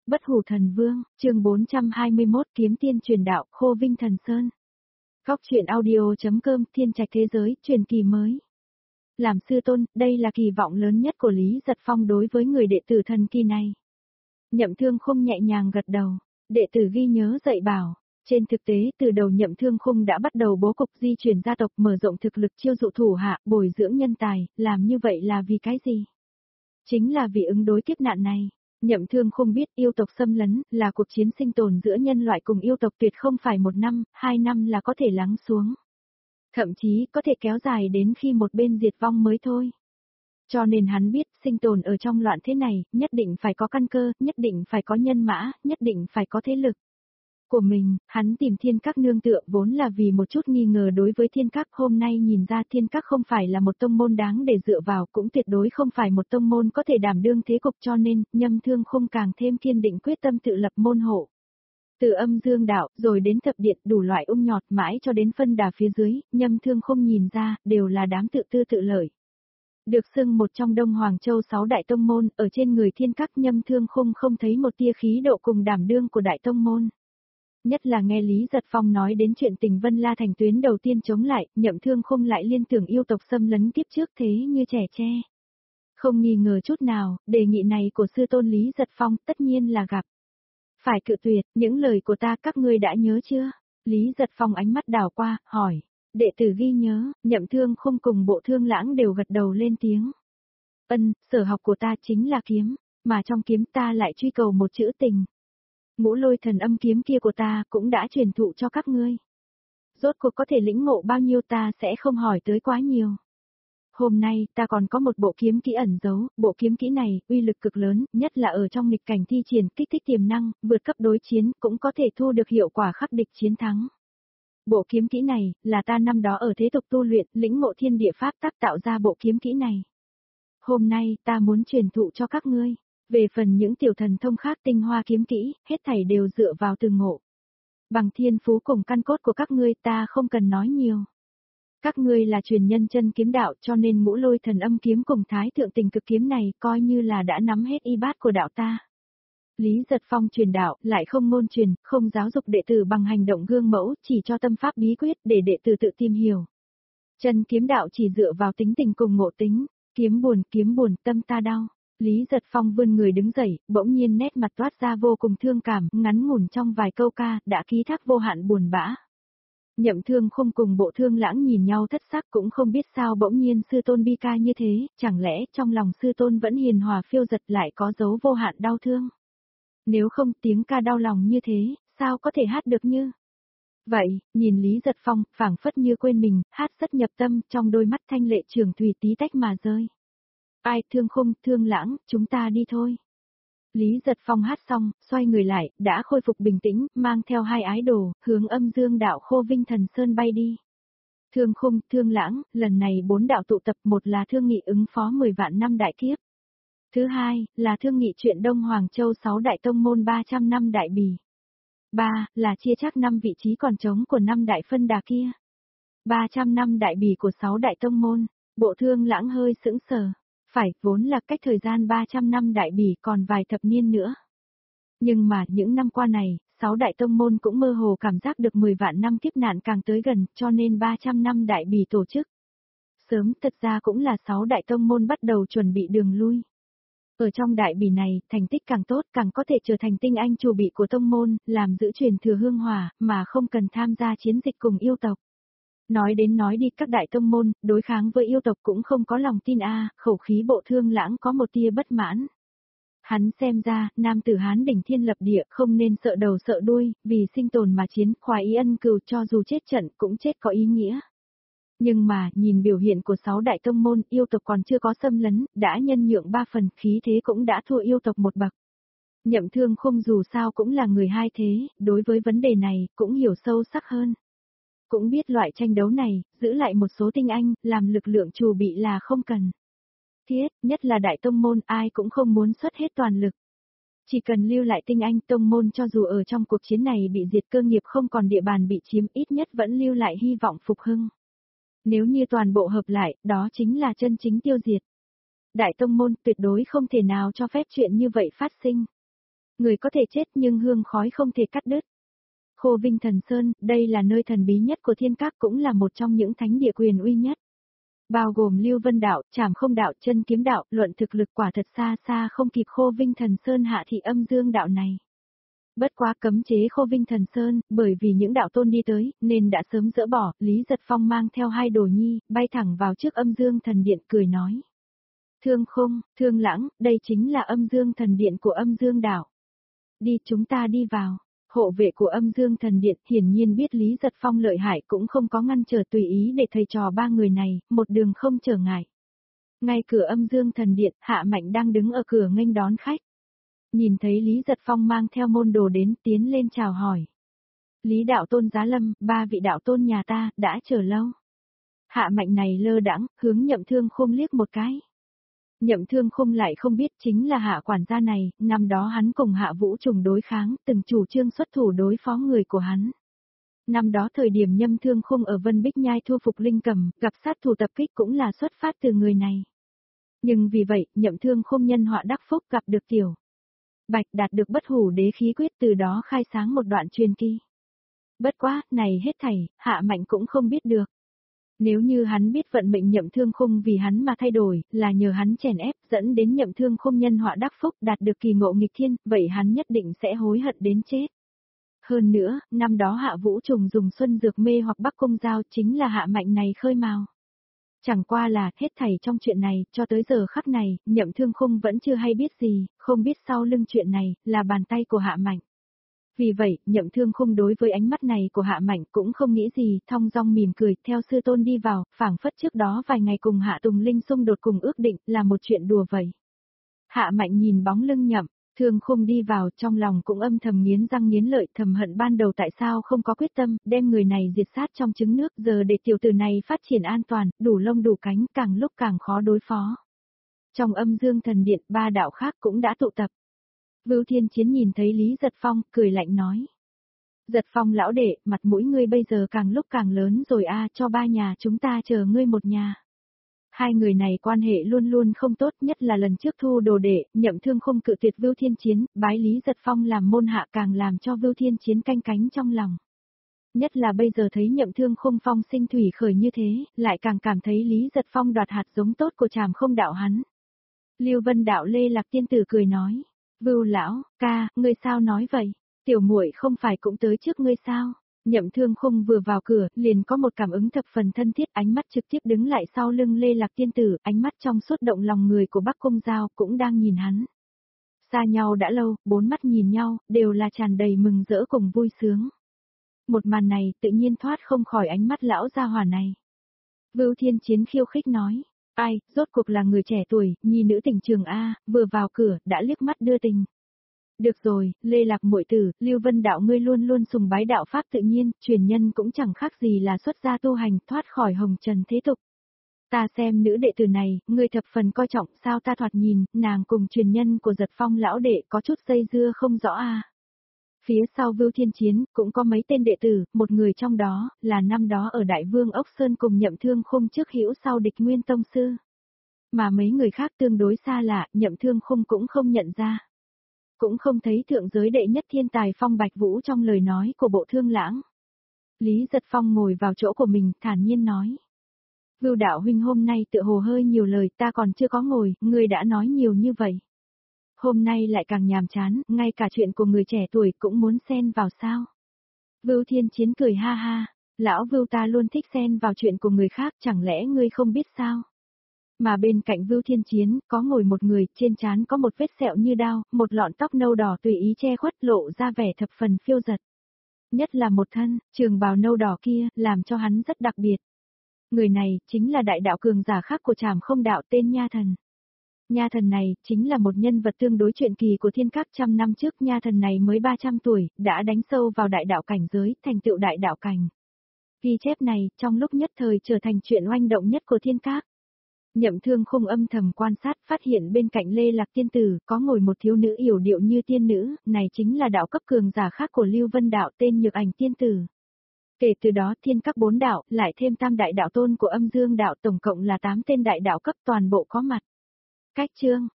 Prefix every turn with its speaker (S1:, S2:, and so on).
S1: Bất Hủ Thần Vương, chương 421 Kiếm Tiên truyền đạo, Khô Vinh Thần Sơn. Góc truyện audio.com Thiên Trạch thế giới, truyền kỳ mới. Làm sư tôn, đây là kỳ vọng lớn nhất của Lý Giật Phong đối với người đệ tử thần kỳ này. Nhậm Thương Khung nhẹ nhàng gật đầu, đệ tử ghi nhớ dạy bảo. Trên thực tế, từ đầu Nhậm Thương Khung đã bắt đầu bố cục di chuyển gia tộc, mở rộng thực lực, chiêu dụ thủ hạ, bồi dưỡng nhân tài, làm như vậy là vì cái gì? Chính là vì ứng đối kiếp nạn này. Nhậm Thương Khung biết yêu tộc xâm lấn là cuộc chiến sinh tồn giữa nhân loại cùng yêu tộc, tuyệt không phải 1 năm, 2 năm là có thể lắng xuống. Thậm chí có thể kéo dài đến khi một bên diệt vong mới thôi. Cho nên hắn biết sinh tồn ở trong loạn thế này, nhất định phải có căn cơ, nhất định phải có nhân mã, nhất định phải có thế lực của mình. Hắn tìm Thiên Các nương tựa vốn là vì một chút nghi ngờ đối với Thiên Các, hôm nay nhìn ra Thiên Các không phải là một tông môn đáng để dựa vào, cũng tuyệt đối không phải một tông môn có thể đảm đương thế cục, cho nên Nhâm Thương Khung càng thêm kiên định quyết tâm tự lập môn hộ. Từ Âm Dương đạo, rồi đến Thập Điện, đủ loại nhọt mãi cho đến phân đà phía dưới, Nhâm Thương Khung nhìn ra, đều là đám tự tư tự lợi. Được xưng một trong Đông Hoàng Châu 6 đại tông môn, ở trên người Thiên Các Nhâm Thương Khung không thấy một tia khí độ cùng đảm đương của đại tông môn. Nhất là nghe Lý Giật Phong nói đến chuyện Tình Vân La Thành tuyến đầu tiên chống lại, Nhậm Thương Khung lại liên tưởng yêu tộc xâm lấn kiếp trước thế như trẻ tre. Không nghi ngờ chút nào, đề nghị này của sư tôn Lý Giật Phong tất nhiên là gặp phải cự tuyệt. Những lời của ta các ngươi đã nhớ chưa? Lý Giật Phong ánh mắt đảo qua, hỏi. Đệ tử ghi nhớ. Nhậm Thương Khung cùng Bộ Thương Lãng đều gật đầu lên tiếng. Sở học của ta chính là kiếm, mà trong kiếm ta lại truy cầu một chữ tình. Ngũ Lôi Thần Âm kiếm kia của ta cũng đã truyền thụ cho các ngươi. Rốt cuộc có thể lĩnh ngộ bao nhiêu ta sẽ không hỏi tới quá nhiều. Hôm nay ta còn có một bộ kiếm kỹ ẩn giấu, bộ kiếm kỹ này uy lực cực lớn, nhất là ở trong nghịch cảnh thi triển, kích thích tiềm năng, vượt cấp đối chiến, cũng có thể thu được hiệu quả khắc địch chiến thắng. Bộ kiếm kỹ này là ta năm đó ở thế tục tu luyện, lĩnh ngộ thiên địa pháp tắc tạo ra bộ kiếm kỹ này. Hôm nay ta muốn truyền thụ cho các ngươi. Về phần những tiểu thần thông khác tinh hoa kiếm kỹ, hết thảy đều dựa vào từ ngộ. Bằng thiên phú cùng căn cốt của các ngươi ta không cần nói nhiều. Các ngươi là truyền nhân chân kiếm đạo, cho nên Ngũ Lôi Thần Âm kiếm cùng Thái Thượng Tình Cực kiếm này coi như là đã nắm hết y bát của đạo ta. Lý Giật Phong truyền đạo, lại không môn truyền, không giáo dục đệ tử bằng hành động gương mẫu, chỉ cho tâm pháp bí quyết để đệ tử tự tìm hiểu. Chân kiếm đạo chỉ dựa vào tính tình cùng ngộ tính, kiếm buồn, tâm ta đau. Lý Giật Phong vươn người đứng dậy, bỗng nhiên nét mặt toát ra vô cùng thương cảm, ngắn ngủn trong vài câu ca, đã ký thác vô hạn buồn bã. Nhậm Thương Khung cùng Bộ Thương Lãng nhìn nhau thất sắc, cũng không biết sao bỗng nhiên sư tôn bi ca như thế, chẳng lẽ trong lòng sư tôn vẫn hiền hòa phiêu dật lại có dấu vô hạn đau thương. Nếu không tiếng ca đau lòng như thế, sao có thể hát được như vậy? Nhìn Lý Giật Phong, phảng phất như quên mình, hát rất nhập tâm, trong đôi mắt thanh lệ trường thủy tí tách mà rơi. Ai, Thương Khung, Thương Lãng, chúng ta đi thôi. Lý Giật Phong hát xong, xoay người lại, đã khôi phục bình tĩnh, mang theo 2 ái đồ, hướng Âm Dương đạo Khô Vinh Thần Sơn bay đi. Thương Khung, Thương Lãng, lần này 4 đạo tụ tập, một là thương nghị ứng phó 10 vạn năm đại kiếp. Thứ hai, là thương nghị chuyện Đông Hoàng Châu 6 đại tông môn 300 năm đại bỉ. 3, là chia chắc 5 vị trí còn trống của 5 đại phân đà kia. 300 năm đại bỉ của 6 đại tông môn. Bộ Thương Lãng hơi sững sờ. Phải, vốn là cách thời gian 300 năm đại bỉ còn vài thập niên nữa. Nhưng mà, những năm qua này, 6 đại tông môn cũng mơ hồ cảm giác được 10 vạn năm kiếp nạn càng tới gần, cho nên 300 năm đại bỉ tổ chức. Sớm, thật ra cũng là 6 đại tông môn bắt đầu chuẩn bị đường lui. Ở trong đại bỉ này, thành tích càng tốt, càng có thể trở thành tinh anh chủ bị của tông môn, làm giữ truyền thừa hương hỏa, mà không cần tham gia chiến dịch cùng yêu tộc. Nói đến nói đi, các đại tông môn, đối kháng với yêu tộc cũng không có lòng tin khẩu khí Bộ Thương Lãng có một tia bất mãn. Hắn xem ra, nam tử Hán đỉnh thiên lập địa, không nên sợ đầu sợ đuôi, vì sinh tồn mà chiến, khoái ý ân cừu, cho dù chết trận cũng chết có ý nghĩa. Nhưng mà, nhìn biểu hiện của 6 đại tông môn, yêu tộc còn chưa có xâm lấn, đã nhân nhượng 3 phần, khí thế cũng đã thua yêu tộc một bậc. Nhậm Thương Khung dù sao cũng là người hai thế, đối với vấn đề này, cũng hiểu sâu sắc hơn. Cũng biết loại tranh đấu này, giữ lại một số tinh anh, làm lực lượng chủ bị là không cần thiết, nhất là đại tông môn, ai cũng không muốn xuất hết toàn lực. Chỉ cần lưu lại tinh anh, tông môn cho dù ở trong cuộc chiến này bị diệt, cơ nghiệp không còn địa bàn bị chiếm, ít nhất vẫn lưu lại hy vọng phục hưng. Nếu như toàn bộ hợp lại, đó chính là chân chính tiêu diệt. Đại tông môn tuyệt đối không thể nào cho phép chuyện như vậy phát sinh. Người có thể chết nhưng hương khói không thể cắt đứt. Khô Vinh Thần Sơn, đây là nơi thần bí nhất của Thiên Các, cũng là một trong những thánh địa quyền uy nhất. Bao gồm Lưu Vân đạo, Trảm Không đạo, Chân Kiếm đạo, luận thực lực quả thật xa xa không kịp Khô Vinh Thần Sơn hạ thị Âm Dương đạo này. Bất quá cấm chế Khô Vinh Thần Sơn, bởi vì những đạo tôn đi tới, nên đã sớm dỡ bỏ. Lý Giật Phong mang theo 2 đồ nhi, bay thẳng vào trước Âm Dương Thần Điện cười nói. Thương Khung, Thương Lãng, đây chính là Âm Dương Thần Điện của Âm Dương đạo. Đi, chúng ta đi vào. Hộ vệ của Âm Dương Thần Điện hiển nhiên biết Lý Giật Phong lợi hại, cũng không có ngăn trở, tùy ý để thầy trò 3 người này, một đường không trở ngại. Ngay cửa Âm Dương Thần Điện, Hạ Mạnh đang đứng ở cửa nghênh đón khách. Nhìn thấy Lý Giật Phong mang theo môn đồ đến, tiến lên chào hỏi. Lý đạo tôn giá lâm, 3 vị đạo tôn nhà ta, đã chờ lâu. Hạ Mạnh này lơ đãng, hướng Nhậm Thương Khung liếc một cái. Nhậm Thương Khung lại không biết chính là Hạ quản gia này, năm đó hắn cùng Hạ Vũ Trùng đối kháng, từng chủ trương xuất thủ đối phó người của hắn. Năm đó thời điểm Nhậm Thương Khung ở Vân Bích Nhai thu phục Linh Cầm, gặp sát thủ tập kích cũng là xuất phát từ người này. Nhưng vì vậy, Nhậm Thương Khung nhân họa đắc phúc, gặp được Tiểu Bạch, đạt được Bất Hủ Đế khí quyết, từ đó khai sáng một đoạn truyền kỳ. Bất quá, này hết thảy, Hạ Mạnh cũng không biết được. Nếu như hắn biết vận mệnh Nhậm Thương Khung vì hắn mà thay đổi, là nhờ hắn chèn ép, dẫn đến Nhậm Thương Khung nhân họa đắc phúc, đạt được kỳ ngộ nghịch thiên, vậy hắn nhất định sẽ hối hận đến chết. Hơn nữa, năm đó Hạ Vũ Trùng dùng xuân dược mê hoặc Bắc Cung Giao, chính là Hạ Mạnh này khơi mào. Chẳng qua là, hết thảy trong chuyện này, cho tới giờ khắc này, Nhậm Thương Khung vẫn chưa hay biết gì, không biết sau lưng chuyện này, là bàn tay của Hạ Mạnh. Vì vậy, Nhậm Thương Khung đối với ánh mắt này của Hạ Mạnh cũng không nghĩ gì, thong dong mỉm cười, theo sư tôn đi vào, phảng phất trước đó vài ngày cùng Hạ Tùng Linh xung đột cùng ước định, là một chuyện đùa vậy. Hạ Mạnh nhìn bóng lưng Nhậm Thương Khung đi vào, trong lòng cũng âm thầm nghiến răng nghiến lợi, thầm hận ban đầu tại sao không có quyết tâm, đem người này diệt sát trong trứng nước, giờ để tiểu tử này phát triển an toàn, đủ lông đủ cánh, càng lúc càng khó đối phó. Trong Âm Dương Thần Điện, 3 đạo khác cũng đã tụ tập. Vưu Thiên Chiến nhìn thấy Lý Giật Phong, cười lạnh nói. Giật Phong lão đệ, mặt mũi ngươi bây giờ càng lúc càng lớn rồi a, cho 3 nhà chúng ta chờ ngươi một nhà. 2 người này quan hệ luôn luôn không tốt, nhất là lần trước thu đồ đệ, Nhậm Thương Khung cự tuyệt Vưu Thiên Chiến, bái Lý Giật Phong làm môn hạ, càng làm cho Vưu Thiên Chiến canh cánh trong lòng. Nhất là bây giờ thấy Nhậm Thương Khung phong sinh thủy khởi như thế, lại càng cảm thấy Lý Giật Phong đoạt hạt giống tốt của Trảm Không đạo hắn. Lưu Vân đạo Lê Lạc Tiên tử cười nói. Vưu lão, ca, ngươi sao nói vậy? Tiểu muội không phải cũng tới trước ngươi sao? Nhậm Thương Khung vừa vào cửa, liền có một cảm ứng thập phần thân thiết, ánh mắt trực tiếp đứng lại sau lưng Lê Lạc Tiên tử, ánh mắt trong suốt động lòng người của Bắc Cung Giao cũng đang nhìn hắn. Xa nhau đã lâu, 4 mắt nhìn nhau, đều là tràn đầy mừng rỡ cùng vui sướng. Một màn này tự nhiên thoát không khỏi ánh mắt lão gia hỏa này. Vưu Thiên Chiến khiêu khích nói. Ai, rốt cuộc là người trẻ tuổi, nhi nữ tình trường A, vừa vào cửa, đã liếc mắt đưa tình. Được rồi, Lê Lạc muội tử, Lưu Vân đạo ngươi luôn luôn sùng bái đạo pháp tự nhiên, truyền nhân cũng chẳng khác gì là xuất gia tu hành, thoát khỏi hồng trần thế tục. Ta xem nữ đệ tử này, ngươi thập phần coi trọng, sao ta thoạt nhìn, nàng cùng truyền nhân của Giật Phong lão đệ có chút dây dưa không rõ a. Phía sau Vưu Thiên Chiến, cũng có mấy tên đệ tử, một người trong đó, là năm đó ở Đại Vương Ốc Sơn cùng Nhậm Thương Khung trước hữu sau địch nguyên tông sư. Mà mấy người khác tương đối xa lạ, Nhậm Thương Khung cũng không nhận ra. Cũng không thấy thượng giới đệ nhất thiên tài Phong Bạch Vũ trong lời nói của Bộ Thương Lãng. Lý Giật Phong ngồi vào chỗ của mình, thản nhiên nói. Vưu đạo huynh hôm nay tựa hồ hơi nhiều lời, ta còn chưa có ngồi, ngươi đã nói nhiều như vậy. Hôm nay lại càng nhàm chán, ngay cả chuyện của người trẻ tuổi cũng muốn xen vào sao. Vưu Thiên Chiến cười ha ha, lão Vưu ta luôn thích xen vào chuyện của người khác, chẳng lẽ ngươi không biết sao? Mà bên cạnh Vưu Thiên Chiến, có ngồi một người, trên trán có một vết sẹo như đao, một lọn tóc nâu đỏ tùy ý che khuất lộ ra vẻ thập phần phiêu dật. Nhất là một thân, trường bào nâu đỏ kia, làm cho hắn rất đặc biệt. Người này, chính là đại đạo cường giả khác của Trảm Không đạo tên Nha Thần. Nha Thần này, chính là một nhân vật tương đối truyền kỳ của Thiên Các, trăm năm trước Nha Thần này mới 300 tuổi, đã đánh sâu vào đại đạo cảnh giới, thành tựu đại đạo cảnh. Ghi chép này, trong lúc nhất thời trở thành chuyện oanh động nhất của Thiên Các. Nhậm Thương Khung âm thầm quan sát, phát hiện bên cạnh Lê Lạc Tiên tử, có ngồi một thiếu nữ yểu điệu như tiên nữ, này chính là đạo cấp cường giả khác của Lưu Vân đạo tên Nhược Ảnh Tiên tử. Kể từ đó Thiên Các 4 đạo, lại thêm tam đại đạo tôn của Âm Dương đạo, tổng cộng là 8 tên đại đạo cấp toàn bộ có mặt. Cách chương